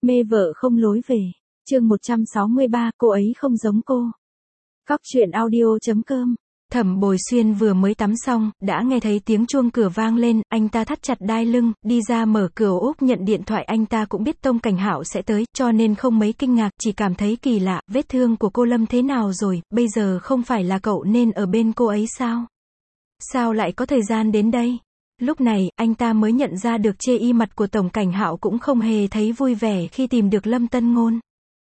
Mê vợ không lối về. Chương 163, cô ấy không giống cô. Góc truyện audio.com. Thẩm Bồi Xuyên vừa mới tắm xong, đã nghe thấy tiếng chuông cửa vang lên, anh ta thắt chặt đai lưng, đi ra mở cửa ốp nhận điện thoại. Anh ta cũng biết Tông Cảnh Hạo sẽ tới, cho nên không mấy kinh ngạc, chỉ cảm thấy kỳ lạ, vết thương của cô Lâm thế nào rồi, bây giờ không phải là cậu nên ở bên cô ấy sao? Sao lại có thời gian đến đây? Lúc này, anh ta mới nhận ra được chê y mặt của Tổng Cảnh Hạo cũng không hề thấy vui vẻ khi tìm được Lâm Tân Ngôn.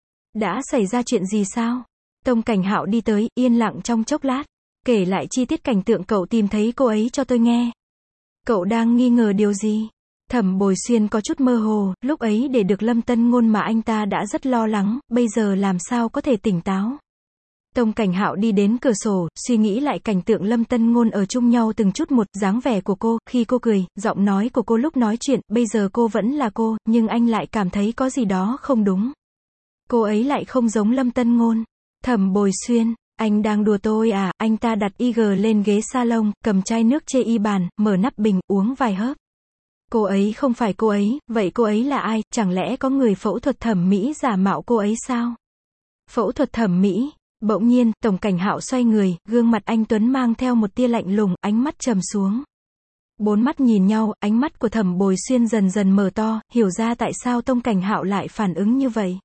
Đã xảy ra chuyện gì sao? Tông Cảnh Hạo đi tới, yên lặng trong chốc lát. Kể lại chi tiết cảnh tượng cậu tìm thấy cô ấy cho tôi nghe. Cậu đang nghi ngờ điều gì? Thẩm Bồi Xuyên có chút mơ hồ, lúc ấy để được Lâm Tân Ngôn mà anh ta đã rất lo lắng, bây giờ làm sao có thể tỉnh táo. Tông Cảnh Hạo đi đến cửa sổ, suy nghĩ lại cảnh tượng Lâm Tân Ngôn ở chung nhau từng chút một, dáng vẻ của cô, khi cô cười, giọng nói của cô lúc nói chuyện, bây giờ cô vẫn là cô, nhưng anh lại cảm thấy có gì đó không đúng. Cô ấy lại không giống Lâm Tân Ngôn. Thẩm Bồi Xuyên, anh đang đùa tôi à? Anh ta đặt IG lên ghế salon, cầm chai nước chê y bàn, mở nắp bình, uống vài hớp. Cô ấy không phải cô ấy, vậy cô ấy là ai? Chẳng lẽ có người phẫu thuật thẩm mỹ giả mạo cô ấy sao? Phẫu thuật thẩm mỹ? Bỗng nhiên, Tổng Cảnh Hạo xoay người, gương mặt anh tuấn mang theo một tia lạnh lùng, ánh mắt trầm xuống. Bốn mắt nhìn nhau, ánh mắt của Thẩm Bồi Xuyên dần dần mở to, hiểu ra tại sao Tông Cảnh Hạo lại phản ứng như vậy.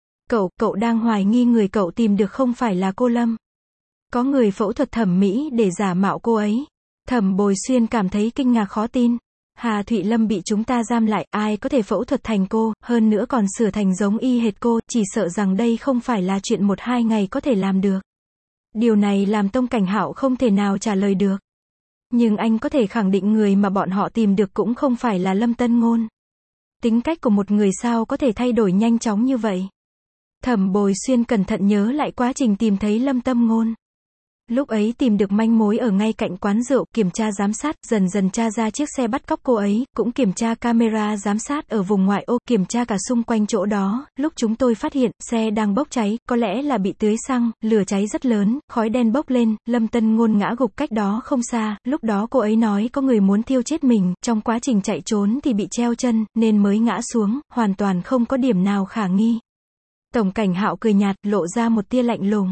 Cậu đang hoài nghi người cậu tìm được không phải là cô Lâm. Có người phẫu thuật thẩm mỹ để giả mạo cô ấy. Thẩm Bồi Xuyên cảm thấy kinh ngạc khó tin. Hà Thụy Lâm bị chúng ta giam lại, ai có thể phẫu thuật thành cô, hơn nữa còn sửa thành giống y hệt cô, chỉ sợ rằng đây không phải là chuyện 1-2 ngày có thể làm được. Điều này làm Tông Cảnh Hạo không thể nào trả lời được. Nhưng anh có thể khẳng định người mà bọn họ tìm được cũng không phải là Lâm Tân Ngôn. Tính cách của một người sao có thể thay đổi nhanh chóng như vậy? Thẩm Bồi Xuyên cẩn thận nhớ lại quá trình tìm thấy Lâm Tân Ngôn. Lúc ấy tìm được manh mối ở ngay cạnh quán rượu, kiểm tra giám sát, dần dần tra ra chiếc xe bắt cóc cô ấy, cũng kiểm tra camera giám sát ở vùng ngoại ô, kiểm tra cả xung quanh chỗ đó, lúc chúng tôi phát hiện, xe đang bốc cháy, có lẽ là bị tưới xăng, lửa cháy rất lớn, khói đen bốc lên, Lâm Tân Ngôn ngã gục cách đó không xa, lúc đó cô ấy nói có người muốn thiêu chết mình, trong quá trình chạy trốn thì bị treo chân, nên mới ngã xuống, hoàn toàn không có điểm nào khả nghi. Tổng Cảnh Hạo cười nhạt, lộ ra một tia lạnh lùng.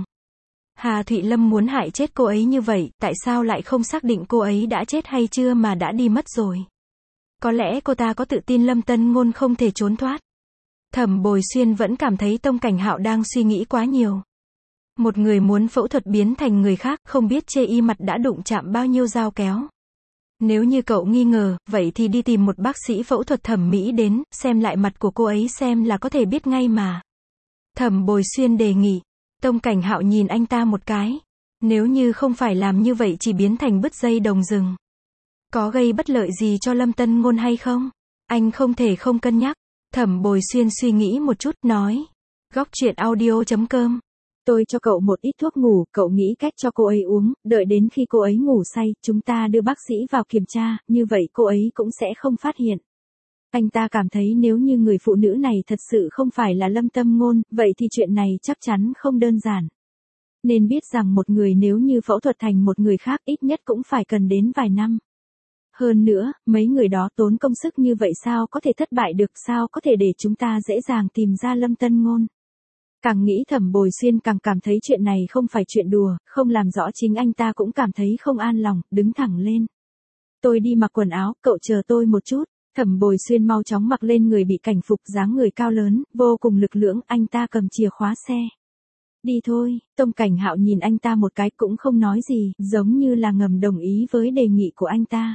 Hà Thụy Lâm muốn hại chết cô ấy như vậy, tại sao lại không xác định cô ấy đã chết hay chưa mà đã đi mất rồi? Có lẽ cô ta có tự tin Lâm Tân Ngôn không thể trốn thoát. Thẩm Bồi Xuyên vẫn cảm thấy Tông Cảnh Hạo đang suy nghĩ quá nhiều. Một người muốn phẫu thuật biến thành người khác, không biết chê y mặt đã đụng chạm bao nhiêu dao kéo. Nếu như cậu nghi ngờ, vậy thì đi tìm một bác sĩ phẫu thuật thẩm mỹ đến, xem lại mặt của cô ấy xem là có thể biết ngay mà. Thẩm Bồi Xuyên đề nghị. Tông Cảnh Hạo nhìn anh ta một cái. Nếu như không phải làm như vậy chỉ biến thành bứt dây đồng rừng. Có gây bất lợi gì cho Lâm Tân Ngôn hay không? Anh không thể không cân nhắc. Thẩm Bồi Xuyên suy nghĩ một chút, nói. Góc truyện audio.com. Tôi cho cậu một ít thuốc ngủ, cậu nghĩ cách cho cô ấy uống, đợi đến khi cô ấy ngủ say, chúng ta đưa bác sĩ vào kiểm tra, như vậy cô ấy cũng sẽ không phát hiện. Anh ta cảm thấy nếu như người phụ nữ này thật sự không phải là Lâm Tân Ngôn, vậy thì chuyện này chắc chắn không đơn giản. Nên biết rằng một người nếu như phẫu thuật thành một người khác ít nhất cũng phải cần đến vài năm. Hơn nữa, mấy người đó tốn công sức như vậy sao có thể thất bại được, sao có thể để chúng ta dễ dàng tìm ra Lâm Tân Ngôn. Càng nghĩ Thẩm Bồi Xuyên càng cảm thấy chuyện này không phải chuyện đùa, không làm rõ chính anh ta cũng cảm thấy không an lòng, đứng thẳng lên. Tôi đi mặc quần áo, cậu chờ tôi một chút. Thẩm Bồi Xuyên mau chóng mặc lên người bị cảnh phục, dáng người cao lớn, vô cùng lực lưỡng, anh ta cầm chìa khóa xe. Đi thôi. Tông Cảnh Hạo nhìn anh ta một cái cũng không nói gì, giống như là ngầm đồng ý với đề nghị của anh ta.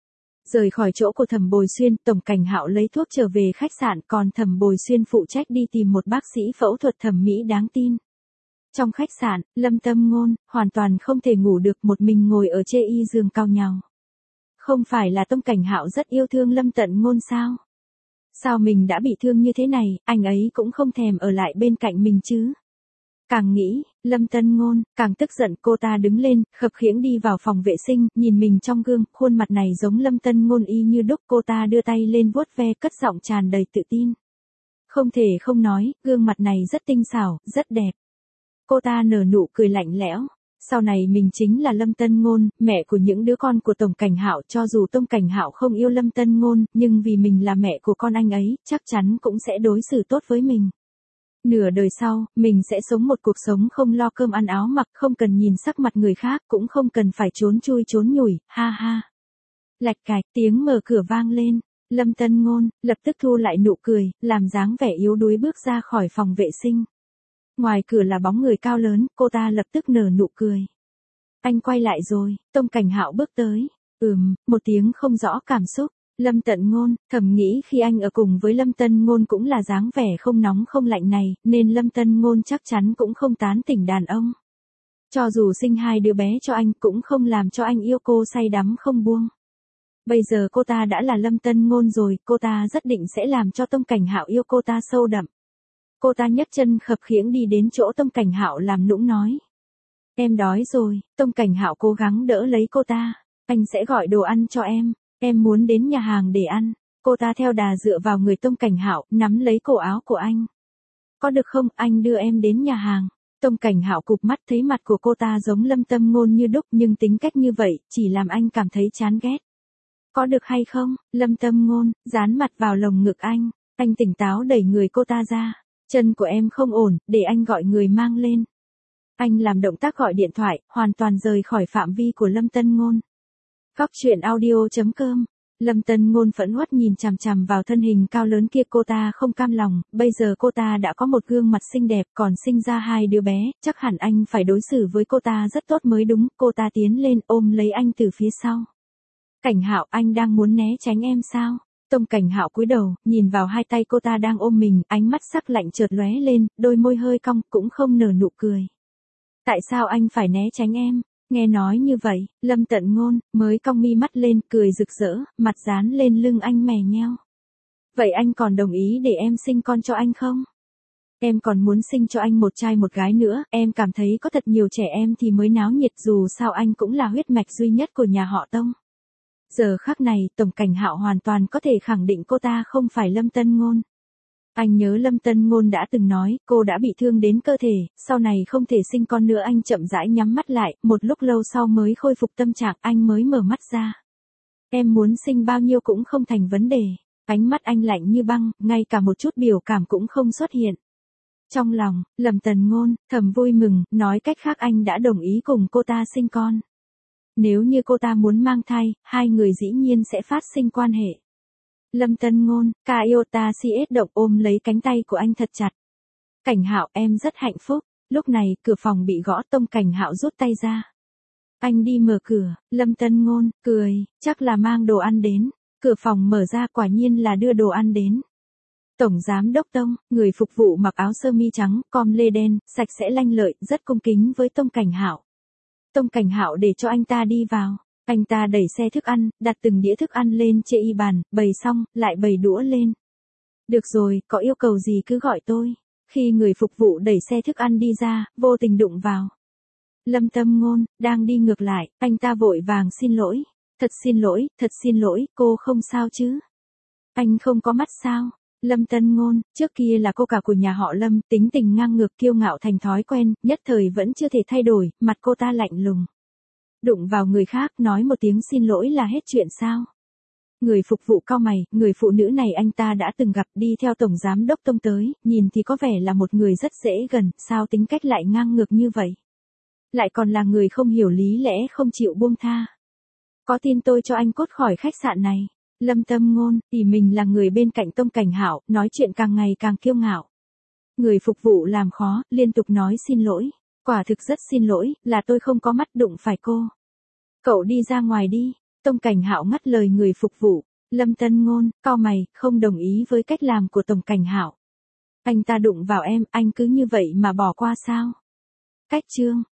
Rời khỏi chỗ của Thẩm Bồi Xuyên, Tổng Cảnh Hạo lấy thuốc trở về khách sạn, còn Thẩm Bồi Xuyên phụ trách đi tìm một bác sĩ phẫu thuật thẩm mỹ đáng tin. Trong khách sạn, Lâm Tân Ngôn, hoàn toàn không thể ngủ được, một mình ngồi ở chê y giường cao nhào. Không phải là Tông Cảnh Hạo rất yêu thương Lâm Tận Ngôn sao? Sao mình đã bị thương như thế này, anh ấy cũng không thèm ở lại bên cạnh mình chứ? Càng nghĩ, Lâm Tân Ngôn, càng tức giận, cô ta đứng lên, khập khiễng đi vào phòng vệ sinh, nhìn mình trong gương, khuôn mặt này giống Lâm Tân Ngôn y như đúc, cô ta đưa tay lên vuốt ve, cất giọng tràn đầy tự tin. Không thể không nói, gương mặt này rất tinh xảo, rất đẹp. Cô ta nở nụ cười lạnh lẽo. Sau này mình chính là Lâm Tân Ngôn, mẹ của những đứa con của Tổng Cảnh Hạo, cho dù Tông Cảnh Hạo không yêu Lâm Tân Ngôn, nhưng vì mình là mẹ của con anh ấy, chắc chắn cũng sẽ đối xử tốt với mình. Nửa đời sau, mình sẽ sống một cuộc sống không lo cơm ăn áo mặc, không cần nhìn sắc mặt người khác, cũng không cần phải trốn chui trốn nhủi, ha ha. Lạch cạch, tiếng mở cửa vang lên. Lâm Tân Ngôn lập tức thu lại nụ cười, làm dáng vẻ yếu đuối bước ra khỏi phòng vệ sinh. Ngoài cửa là bóng người cao lớn, cô ta lập tức nở nụ cười. Anh quay lại rồi, Tông Cảnh Hạo bước tới. Một tiếng không rõ cảm xúc. Lâm Tận Ngôn thầm nghĩ khi anh ở cùng với Lâm Tân Ngôn cũng là dáng vẻ không nóng không lạnh này, nên Lâm Tân Ngôn chắc chắn cũng không tán tỉnh đàn ông. Cho dù sinh 2 đứa bé cho anh cũng không làm cho anh yêu cô say đắm không buông. Bây giờ cô ta đã là Lâm Tân Ngôn rồi, cô ta rất định sẽ làm cho Tông Cảnh Hạo yêu cô ta sâu đậm. Cô ta nhấc chân khập khiễng đi đến chỗ Tông Cảnh Hạo làm nũng nói. Em đói rồi, Tông Cảnh Hạo cố gắng đỡ lấy cô ta. Anh sẽ gọi đồ ăn cho em muốn đến nhà hàng để ăn. Cô ta theo đà dựa vào người Tông Cảnh Hạo, nắm lấy cổ áo của anh. Có được không, anh đưa em đến nhà hàng. Tông Cảnh Hạo cụp mắt thấy mặt của cô ta giống Lâm Tân Ngôn như đúc nhưng tính cách như vậy, chỉ làm anh cảm thấy chán ghét. Có được hay không, Lâm Tân Ngôn, dán mặt vào lồng ngực anh. Anh tỉnh táo đẩy người cô ta ra. Chân của em không ổn, để anh gọi người mang lên. Anh làm động tác gọi điện thoại, hoàn toàn rời khỏi phạm vi của Lâm Tân Ngôn. Góc truyện audio.com. Lâm Tân Ngôn phẫn uất nhìn chằm chằm vào thân hình cao lớn kia, cô ta không cam lòng, bây giờ cô ta đã có một gương mặt xinh đẹp, còn sinh ra 2 đứa bé, chắc hẳn anh phải đối xử với cô ta rất tốt mới đúng. Cô ta tiến lên ôm lấy anh từ phía sau. Cảnh Hạo, anh đang muốn né tránh em sao? Tông Cảnh Hạo cúi đầu, nhìn vào 2 tay cô ta đang ôm mình, ánh mắt sắc lạnh chợt lóe lên, đôi môi hơi cong, cũng không nở nụ cười. Tại sao anh phải né tránh em? Nghe nói như vậy, Lâm Tận Ngôn mới cong mi mắt lên, cười rực rỡ, mặt dán lên lưng anh mè nheo. Vậy anh còn đồng ý để em sinh con cho anh không? Em còn muốn sinh cho anh một trai một gái nữa, em cảm thấy có thật nhiều trẻ em thì mới náo nhiệt, dù sao anh cũng là huyết mạch duy nhất của nhà họ Tông. Giờ khắc này, Tổng Cảnh Hạo hoàn toàn có thể khẳng định cô ta không phải Lâm Tân Ngôn. Anh nhớ Lâm Tân Ngôn đã từng nói, cô đã bị thương đến cơ thể, sau này không thể sinh con nữa. Anh chậm rãi nhắm mắt lại, một lúc lâu sau mới khôi phục tâm trạng, anh mới mở mắt ra. Em muốn sinh bao nhiêu cũng không thành vấn đề. Ánh mắt anh lạnh như băng, ngay cả một chút biểu cảm cũng không xuất hiện. Trong lòng, Lâm Tần Ngôn thầm vui mừng, nói cách khác anh đã đồng ý cùng cô ta sinh con. Nếu như cô ta muốn mang thai, 2 người dĩ nhiên sẽ phát sinh quan hệ. Lâm Tân Ngôn, Kaiota CS động ôm lấy cánh tay của anh thật chặt. Cảnh Hạo, em rất hạnh phúc. Lúc này, cửa phòng bị gõ, Tông Cảnh Hạo rút tay ra. Anh đi mở cửa, Lâm Tân Ngôn cười, chắc là mang đồ ăn đến. Cửa phòng mở ra, quả nhiên là đưa đồ ăn đến. Tổng giám đốc Tông, người phục vụ mặc áo sơ mi trắng, com lê đen, sạch sẽ lanh lợi, rất cung kính với Tông Cảnh Hạo. Tông Cảnh Hạo để cho anh ta đi vào. Anh ta đẩy xe thức ăn, đặt từng đĩa thức ăn lên chê y bàn, bày xong, lại bày đũa lên. Được rồi, có yêu cầu gì cứ gọi tôi. Khi người phục vụ đẩy xe thức ăn đi ra, vô tình đụng vào. Lâm Tân Ngôn đang đi ngược lại, anh ta vội vàng xin lỗi. Thật xin lỗi, cô không sao chứ? Anh không có mắt sao? Lâm Tân Ngôn, trước kia là cô cả của nhà họ Lâm, tính tình ngang ngược kiêu ngạo thành thói quen, nhất thời vẫn chưa thể thay đổi, mặt cô ta lạnh lùng. Đụng vào người khác, nói một tiếng xin lỗi là hết chuyện sao? Người phục vụ cau mày, người phụ nữ này anh ta đã từng gặp, đi theo Tổng Giám đốc Tông tới, nhìn thì có vẻ là một người rất dễ gần, sao tính cách lại ngang ngược như vậy? Lại còn là người không hiểu lý lẽ, không chịu buông tha. Có tin tôi cho anh cút khỏi khách sạn này? Lâm Tân Ngôn, thì mình là người bên cạnh Tông Cảnh Hạo, nói chuyện càng ngày càng kiêu ngạo. Người phục vụ làm khó, liên tục nói xin lỗi. Quả thực rất xin lỗi, là tôi không có mắt đụng phải cô. Cậu đi ra ngoài đi. Tông Cảnh Hạo ngắt lời người phục vụ. Lâm Tân Ngôn, cau mày, không đồng ý với cách làm của Tổng Cảnh Hạo. Anh ta đụng vào em, anh cứ như vậy mà bỏ qua sao? Cách chương.